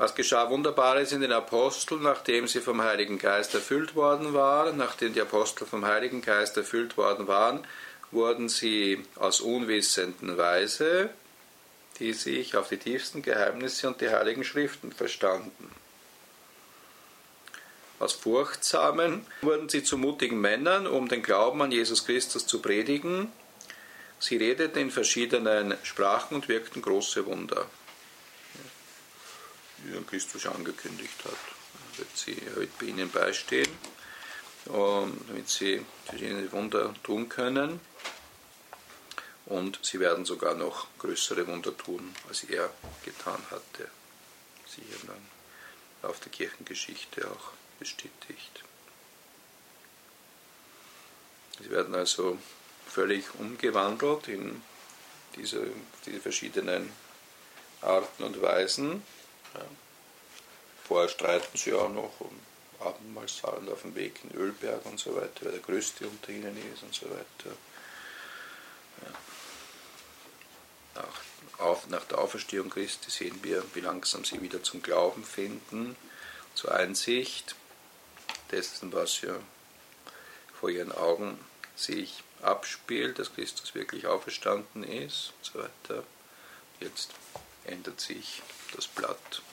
Was geschah Wunderbares in den Aposteln, nachdem sie vom Heiligen Geist erfüllt worden waren? Nachdem die Apostel vom Heiligen Geist erfüllt worden waren, wurden sie aus Unwissenden Weise, die sich auf die tiefsten Geheimnisse und die Heiligen Schriften verstanden. Aus Furchtsamen wurden sie zu mutigen Männern, um den Glauben an Jesus Christus zu predigen. Sie redeten in verschiedenen Sprachen und wirkten große Wunder, wie Christus angekündigt hat. Wird sie heute bei ihnen beistehen, damit sie verschiedene Wunder tun können. Und sie werden sogar noch größere Wunder tun, als er getan hatte. Sicher dann auf der Kirchengeschichte auch bestätigt. Sie werden also völlig umgewandelt in diese verschiedenen Arten und Weisen. Ja. Vorher streiten sie auch noch um Abendmahlsaal auf dem Weg in Ölberg und so weiter, wer der Größte unter ihnen ist und so weiter. Ja. Nach der Auferstehung Christi sehen wir, wie langsam sie wieder zum Glauben finden, zur Einsicht dessen, was ja vor ihren Augen sich abspielt, dass Christus wirklich auferstanden ist und so weiter. Jetzt ändert sich das Blatt.